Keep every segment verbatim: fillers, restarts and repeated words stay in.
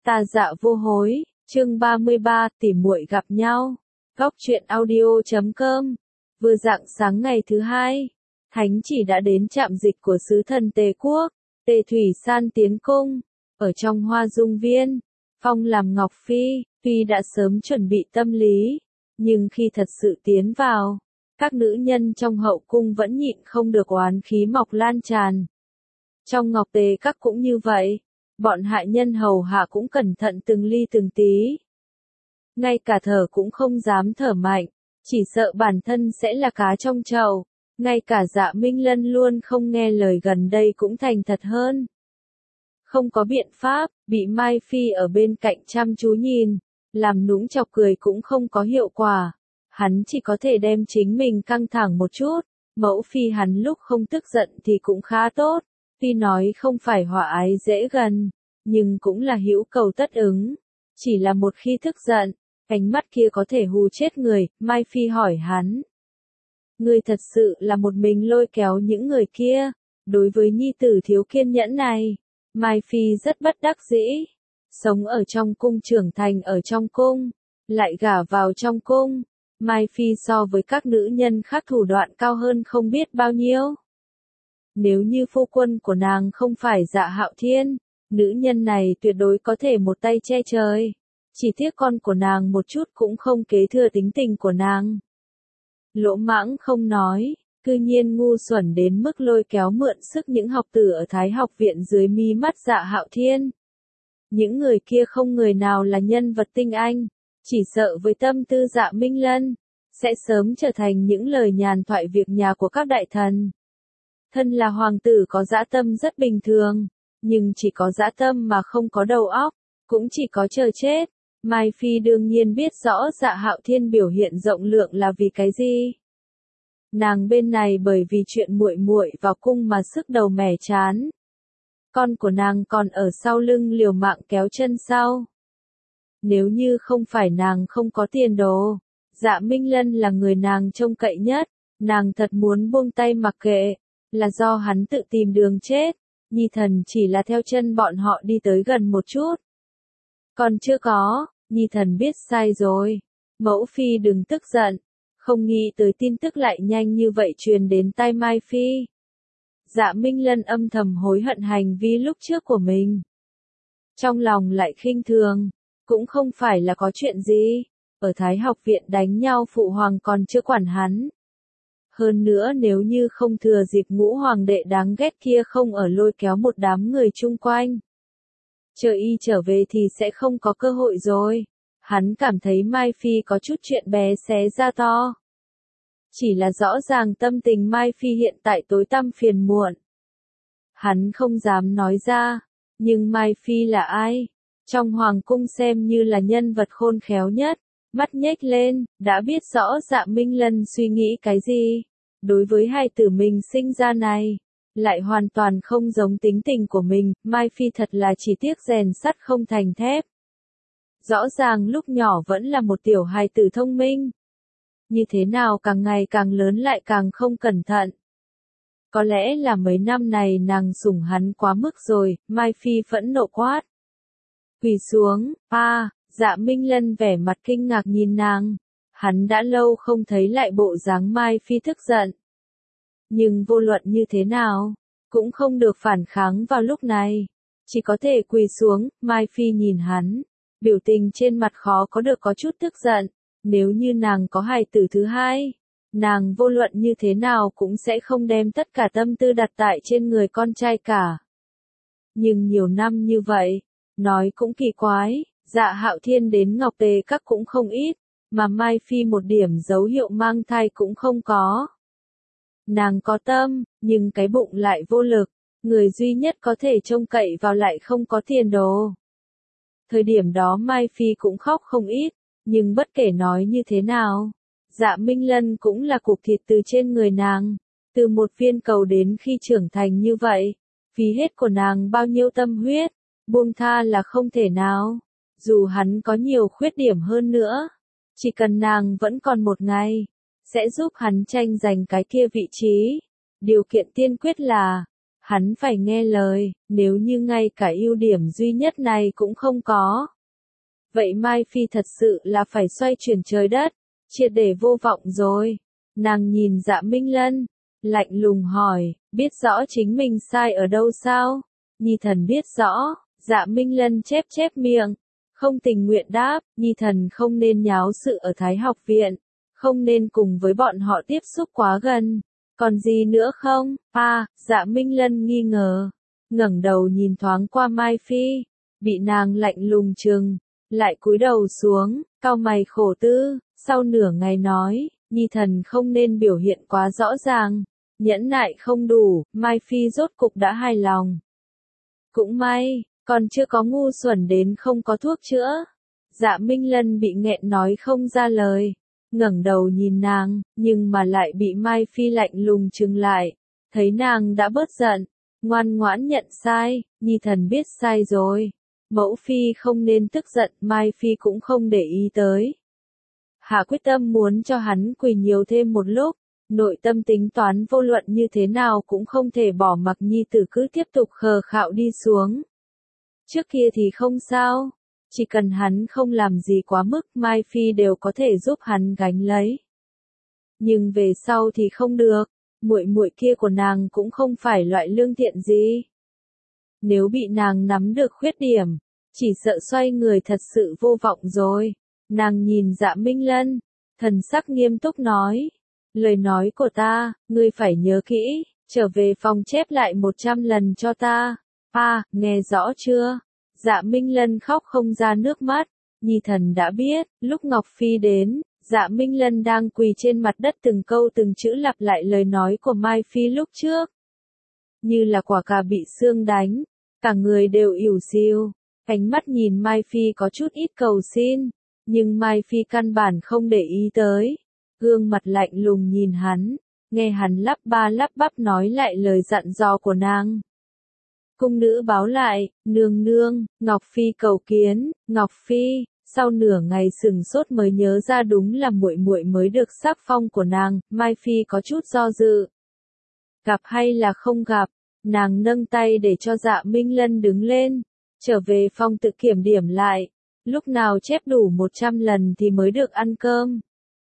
Ta dạ vô hối, chương ba mươi ba, tỉ muội gặp nhau. Góc truyện audio chấm com. Vừa rạng sáng ngày thứ hai, thánh chỉ đã đến trạm dịch của sứ thần Tề quốc. Tề Thủy San tiến cung, ở trong Hoa Dung Viên, phong làm Ngọc Phi. Tuy đã sớm chuẩn bị tâm lý, nhưng khi thật sự tiến vào, các nữ nhân trong hậu cung vẫn nhịn không được oán khí mọc lan tràn. Trong Ngọc Tề các cũng như vậy, bọn hạ nhân hầu hạ cũng cẩn thận từng ly từng tí. Ngay cả thở cũng không dám thở mạnh, chỉ sợ bản thân sẽ là cá trong chậu. Ngay cả Dạ Minh Lân luôn không nghe lời gần đây cũng thành thật hơn. Không có biện pháp, bị Mai Phi ở bên cạnh chăm chú nhìn, làm nũng chọc cười cũng không có hiệu quả. Hắn chỉ có thể đem chính mình căng thẳng một chút. Mẫu phi hắn lúc không tức giận thì cũng khá tốt. Tuy nói không phải hòa ái dễ gần, nhưng cũng là hữu cầu tất ứng. Chỉ là một khi tức giận, ánh mắt kia có thể hù chết người. Mai Phi hỏi hắn. Ngươi thật sự là một mình lôi kéo những người kia. Đối với nhi tử thiếu kiên nhẫn này, Mai Phi rất bất đắc dĩ. Sống ở trong cung, trưởng thành ở trong cung, lại gả vào trong cung. Mai Phi so với các nữ nhân khác thủ đoạn cao hơn không biết bao nhiêu. Nếu như phu quân của nàng không phải Dạ Hạo Thiên, nữ nhân này tuyệt đối có thể một tay che trời. Chỉ tiếc con của nàng một chút cũng không kế thừa tính tình của nàng. Lỗ Mãng không nói, cư nhiên ngu xuẩn đến mức lôi kéo mượn sức những học tử ở Thái học viện dưới mí mắt Dạ Hạo Thiên. Những người kia không người nào là nhân vật tinh anh, chỉ sợ với tâm tư Dạ Minh Lân, sẽ sớm trở thành những lời nhàn thoại việc nhà của các đại thần. Thân là hoàng tử có dã tâm rất bình thường, nhưng chỉ có dã tâm mà không có đầu óc, cũng chỉ có chờ chết. Mai Phi đương nhiên biết rõ Dạ Hạo Thiên biểu hiện rộng lượng là vì cái gì. Nàng bên này bởi vì chuyện muội muội vào cung mà sức đầu mẻ chán. Con của nàng còn ở sau lưng liều mạng kéo chân sau. Nếu như không phải nàng không có tiền đồ, Dạ Minh Lân là người nàng trông cậy nhất, nàng thật muốn buông tay mặc kệ, là do hắn tự tìm đường chết. Nhi thần chỉ là theo chân bọn họ đi tới gần một chút. Còn chưa có, Nhi thần biết sai rồi. Mẫu phi đừng tức giận, không nghĩ tới tin tức lại nhanh như vậy truyền đến tai Mai Phi. Dạ Minh Lân âm thầm hối hận hành vi lúc trước của mình. Trong lòng lại khinh thường, cũng không phải là có chuyện gì. Ở Thái học viện đánh nhau phụ hoàng còn chưa quản hắn. Hơn nữa nếu như không thừa dịp ngũ hoàng đệ đáng ghét kia không ở lôi kéo một đám người chung quanh. Chờ y trở về thì sẽ không có cơ hội rồi. Hắn cảm thấy Mai Phi có chút chuyện bé xé ra to. Chỉ là rõ ràng tâm tình Mai Phi hiện tại tối tăm phiền muộn. Hắn không dám nói ra, nhưng Mai Phi là ai? Trong hoàng cung xem như là nhân vật khôn khéo nhất, mắt nhếch lên, đã biết rõ Dạ Minh Lân suy nghĩ cái gì. Đối với hai tử mình sinh ra này, lại hoàn toàn không giống tính tình của mình. Mai Phi thật là chỉ tiếc rèn sắt không thành thép. Rõ ràng lúc nhỏ vẫn là một tiểu hài tử thông minh. Như thế nào càng ngày càng lớn lại càng không cẩn thận. Có lẽ là mấy năm này nàng sủng hắn quá mức rồi. Mai Phi phẫn nộ quát. Quỳ xuống, a. Dạ Minh Lân vẻ mặt kinh ngạc nhìn nàng. Hắn đã lâu không thấy lại bộ dáng Mai Phi tức giận. Nhưng vô luận như thế nào, cũng không được phản kháng vào lúc này. Chỉ có thể quỳ xuống. Mai Phi nhìn hắn, biểu tình trên mặt khó có được có chút tức giận. Nếu như nàng có hài tử thứ hai, nàng vô luận như thế nào cũng sẽ không đem tất cả tâm tư đặt tại trên người con trai cả. Nhưng nhiều năm như vậy, nói cũng kỳ quái, Dạ Hạo Thiên đến Ngọc Tề các cũng không ít, mà Mai Phi một điểm dấu hiệu mang thai cũng không có. Nàng có tâm, nhưng cái bụng lại vô lực, người duy nhất có thể trông cậy vào lại không có tiền đồ. Thời điểm đó Mai Phi cũng khóc không ít, nhưng bất kể nói như thế nào, Dạ Minh Lân cũng là cục thịt từ trên người nàng, từ một viên cầu đến khi trưởng thành như vậy, phí hết của nàng bao nhiêu tâm huyết, buông tha là không thể nào. Dù hắn có nhiều khuyết điểm hơn nữa, chỉ cần nàng vẫn còn một ngày, sẽ giúp hắn tranh giành cái kia vị trí. Điều kiện tiên quyết là, Hắn phải nghe lời, nếu như ngay cả ưu điểm duy nhất này cũng không có. Vậy Mai Phi thật sự là phải xoay chuyển trời đất, triệt để vô vọng rồi. Nàng nhìn Dạ Minh Lân, lạnh lùng hỏi, biết rõ chính mình sai ở đâu sao? Nhi thần biết rõ. Dạ Minh Lân chép chép miệng, không tình nguyện đáp, Nhi thần không nên nháo sự ở Thái học viện, không nên cùng với bọn họ tiếp xúc quá gần. Còn gì nữa không? À, Dạ Minh Lân nghi ngờ, ngẩng đầu nhìn thoáng qua Mai Phi, bị nàng lạnh lùng trừng, lại cúi đầu xuống, cau mày khổ tư, sau nửa ngày nói, Nhi thần không nên biểu hiện quá rõ ràng, nhẫn nại không đủ, Mai Phi rốt cục đã hài lòng. Cũng may, còn chưa có ngu xuẩn đến không có thuốc chữa. Dạ Minh Lân bị nghẹn nói không ra lời, ngẩng đầu nhìn nàng, nhưng mà lại bị Mai Phi lạnh lùng trừng lại, thấy nàng đã bớt giận, ngoan ngoãn nhận sai, Nhi thần biết sai rồi. Mẫu Phi không nên tức giận, Mai Phi cũng không để ý tới. Hạ quyết tâm muốn cho hắn quỳ nhiều thêm một lúc, nội tâm tính toán vô luận như thế nào cũng không thể bỏ mặc nhi tử cứ tiếp tục khờ khạo đi xuống. Trước kia thì không sao, chỉ cần hắn không làm gì quá mức, Mai Phi đều có thể giúp hắn gánh lấy. Nhưng về sau thì không được, muội muội kia của nàng cũng không phải loại lương thiện gì. Nếu bị nàng nắm được khuyết điểm, chỉ sợ xoay người thật sự vô vọng rồi. Nàng nhìn Dạ Minh Lân, thần sắc nghiêm túc nói, lời nói của ta, ngươi phải nhớ kỹ, trở về phòng chép lại một trăm lần cho ta. À, nghe rõ chưa? Dạ Minh Lân khóc không ra nước mắt, Nhi thần đã biết. Lúc Ngọc Phi đến, Dạ Minh Lân đang quỳ trên mặt đất từng câu từng chữ lặp lại lời nói của Mai Phi lúc trước. Như là quả cà bị xương đánh, cả người đều ỉu xìu, ánh mắt nhìn Mai Phi có chút ít cầu xin, nhưng Mai Phi căn bản không để ý tới, gương mặt lạnh lùng nhìn hắn, nghe hắn lắp ba lắp bắp nói lại lời dặn dò của nàng. Cung nữ báo lại, nương nương, Ngọc Phi cầu kiến. Ngọc Phi, sau nửa ngày sừng sốt mới nhớ ra đúng là muội muội mới được sắc phong của nàng. Mai Phi có chút do dự. Gặp hay là không gặp, nàng nâng tay để cho Dạ Minh Lân đứng lên, trở về phòng tự kiểm điểm lại, lúc nào chép đủ một trăm lần thì mới được ăn cơm.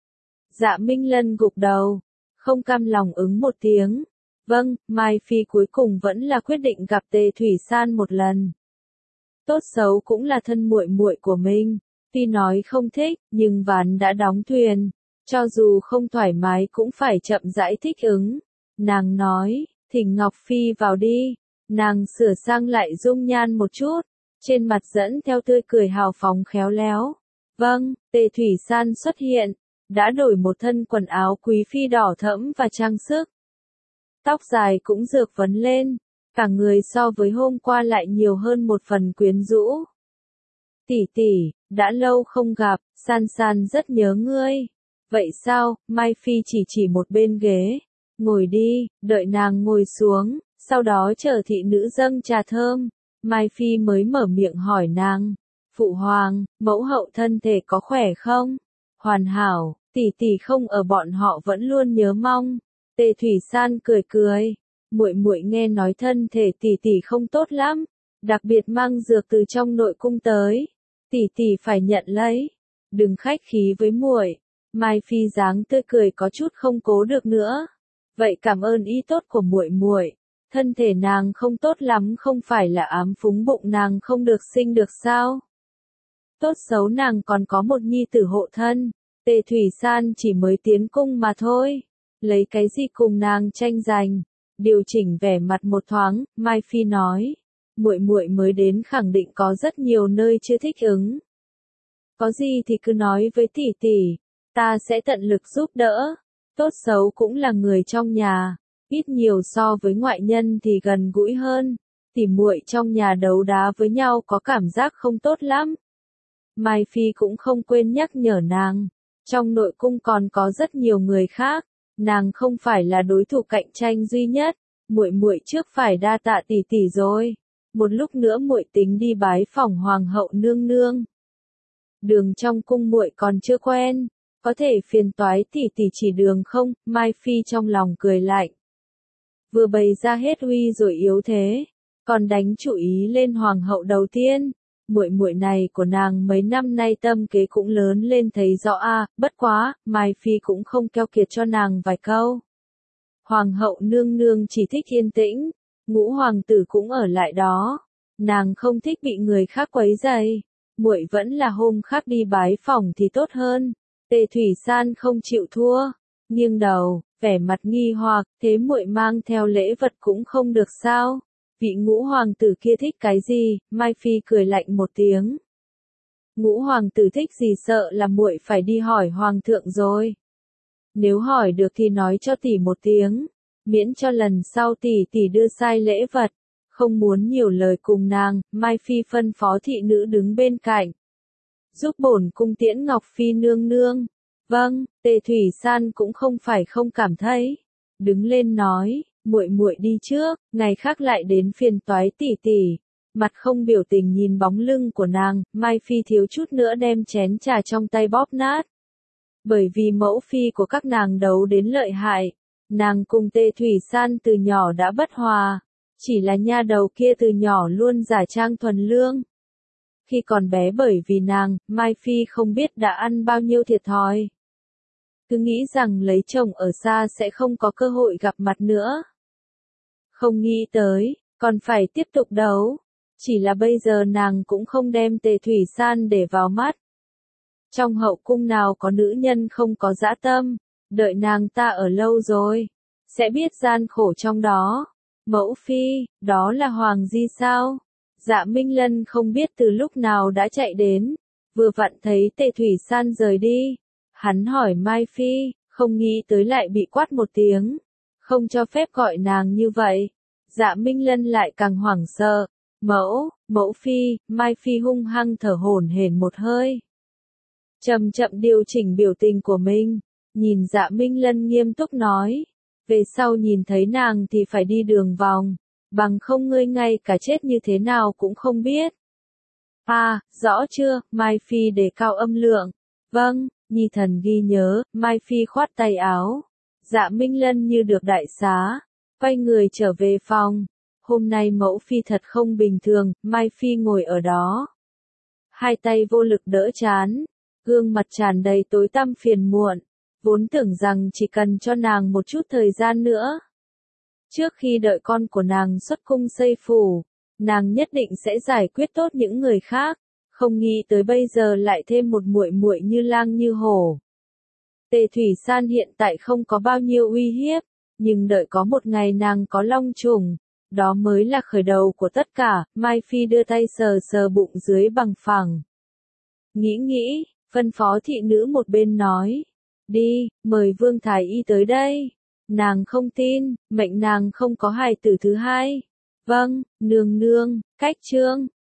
Dạ Minh Lân gục đầu, không cam lòng ứng một tiếng. Vâng, Mai Phi cuối cùng vẫn là quyết định gặp Tề Thủy San một lần. Tốt xấu cũng là thân muội muội của mình, tuy nói không thích, nhưng ván đã đóng thuyền, cho dù không thoải mái cũng phải chậm rãi thích ứng. Nàng nói, thỉnh Ngọc Phi vào đi. Nàng sửa sang lại dung nhan một chút, trên mặt dẫn theo tươi cười hào phóng khéo léo. Vâng, Tề Thủy San xuất hiện, đã đổi một thân quần áo quý phi đỏ thẫm và trang sức. Tóc dài cũng dược vấn lên, cả người so với hôm qua lại nhiều hơn một phần quyến rũ. Tỷ tỷ, đã lâu không gặp, San San rất nhớ ngươi. Vậy sao? Mai Phi chỉ chỉ một bên ghế. Ngồi đi, đợi nàng ngồi xuống, sau đó chờ thị nữ dâng trà thơm. Mai Phi mới mở miệng hỏi nàng. Phụ hoàng, mẫu hậu thân thể có khỏe không? Hoàn hảo, tỷ tỷ không ở bọn họ vẫn luôn nhớ mong. Tề Thủy San cười cười, muội muội nghe nói thân thể tỷ tỷ không tốt lắm, đặc biệt mang dược từ trong nội cung tới, tỷ tỷ phải nhận lấy, đừng khách khí với muội. Mai Phi dáng tươi cười có chút không cố được nữa. Vậy cảm ơn ý tốt của muội muội, thân thể nàng không tốt lắm không phải là ám phúng bụng nàng không được sinh được sao? Tốt xấu nàng còn có một nhi tử hộ thân, Tề Thủy San chỉ mới tiến cung mà thôi. Lấy cái gì cùng nàng tranh giành? Điều chỉnh vẻ mặt một thoáng, Mai Phi nói, muội muội mới đến khẳng định có rất nhiều nơi chưa thích ứng. Có gì thì cứ nói với tỷ tỷ, ta sẽ tận lực giúp đỡ. Tốt xấu cũng là người trong nhà, ít nhiều so với ngoại nhân thì gần gũi hơn. Tỉ muội trong nhà đấu đá với nhau có cảm giác không tốt lắm. Mai Phi cũng không quên nhắc nhở nàng, trong nội cung còn có rất nhiều người khác. Nàng không phải là đối thủ cạnh tranh duy nhất, muội muội trước phải đa tạ tỷ tỷ rồi. Một lúc nữa muội tính đi bái phỏng hoàng hậu nương nương. Đường trong cung muội còn chưa quen, có thể phiền toái tỷ tỷ chỉ đường không? Mai Phi trong lòng cười lạnh. vừa bày ra hết uy rồi yếu thế, còn đánh chủ ý lên hoàng hậu đầu tiên. Muội muội này của nàng mấy năm nay tâm kế cũng lớn lên thấy rõ a, bất quá, Mai Phi cũng không keo kiệt cho nàng vài câu. Hoàng hậu nương nương chỉ thích yên tĩnh, ngũ hoàng tử cũng ở lại đó. Nàng không thích bị người khác quấy rầy, muội vẫn là hôm khác đi bái phỏng thì tốt hơn. Tề Thủy San không chịu thua, nghiêng đầu, vẻ mặt nghi hoặc, thế muội mang theo lễ vật cũng không được sao? Vị ngũ hoàng tử kia thích cái gì? Mai Phi cười lạnh một tiếng. Ngũ hoàng tử thích gì sợ là muội phải đi hỏi hoàng thượng rồi. Nếu hỏi được thì nói cho tỷ một tiếng, miễn cho lần sau tỷ tỷ đưa sai lễ vật. Không muốn nhiều lời cùng nàng, Mai Phi phân phó thị nữ đứng bên cạnh. Giúp bổn cung tiễn Ngọc Phi nương nương. Vâng, Tề Thủy San cũng không phải không cảm thấy. Đứng lên nói, muội muội đi trước, ngày khác lại đến phiền toái tỷ tỷ. Mặt không biểu tình nhìn bóng lưng của nàng, Mai Phi thiếu chút nữa đem chén trà trong tay bóp nát. Bởi vì mẫu phi của các nàng đấu đến lợi hại, nàng cùng Tề Thủy San từ nhỏ đã bất hòa, chỉ là nha đầu kia từ nhỏ luôn giả trang thuần lương. Khi còn bé bởi vì nàng, Mai Phi không biết đã ăn bao nhiêu thiệt thòi. Cứ nghĩ rằng lấy chồng ở xa sẽ không có cơ hội gặp mặt nữa. Không nghĩ tới, còn phải tiếp tục đấu. Chỉ là bây giờ nàng cũng không đem Tề Thủy San để vào mắt. Trong hậu cung nào có nữ nhân không có dã tâm, đợi nàng ta ở lâu rồi, sẽ biết gian khổ trong đó. Mẫu phi, đó là Hoàng Di sao? Dạ Minh Lân không biết từ lúc nào đã chạy đến, vừa vặn thấy Tề Thủy San rời đi. Hắn hỏi Mai Phi, không nghĩ tới lại bị quát một tiếng, không cho phép gọi nàng như vậy. Dạ Minh Lân lại càng hoảng sợ. Mẫu, mẫu phi, Mai Phi hung hăng thở hổn hển một hơi. Chậm chậm điều chỉnh biểu tình của mình, nhìn Dạ Minh Lân nghiêm túc nói, về sau nhìn thấy nàng thì phải đi đường vòng, bằng không ngươi ngay cả chết như thế nào cũng không biết. À, rõ chưa? Mai Phi đề cao âm lượng. Vâng, nhi thần ghi nhớ. Mai Phi khoát tay áo. Dạ Minh Lân như được đại xá, quay người trở về phòng. Hôm nay mẫu phi thật không bình thường. Mai Phi ngồi ở đó, hai tay vô lực đỡ chán, gương mặt tràn đầy tối tăm phiền muộn. Vốn tưởng rằng chỉ cần cho nàng một chút thời gian nữa, trước khi đợi con của nàng xuất cung xây phủ, nàng nhất định sẽ giải quyết tốt những người khác. Không nghĩ tới bây giờ lại thêm một muội muội như lang như hổ. Tề Thủy San hiện tại không có bao nhiêu uy hiếp, nhưng đợi có một ngày nàng có long trùng, đó mới là khởi đầu của tất cả. Mai Phi đưa tay sờ sờ bụng dưới bằng phẳng. Nghĩ nghĩ, phân phó thị nữ một bên nói, đi, mời Vương Thái Y tới đây. Nàng không tin, mệnh nàng không có hài tử thứ hai. Vâng, nương nương, cách trương.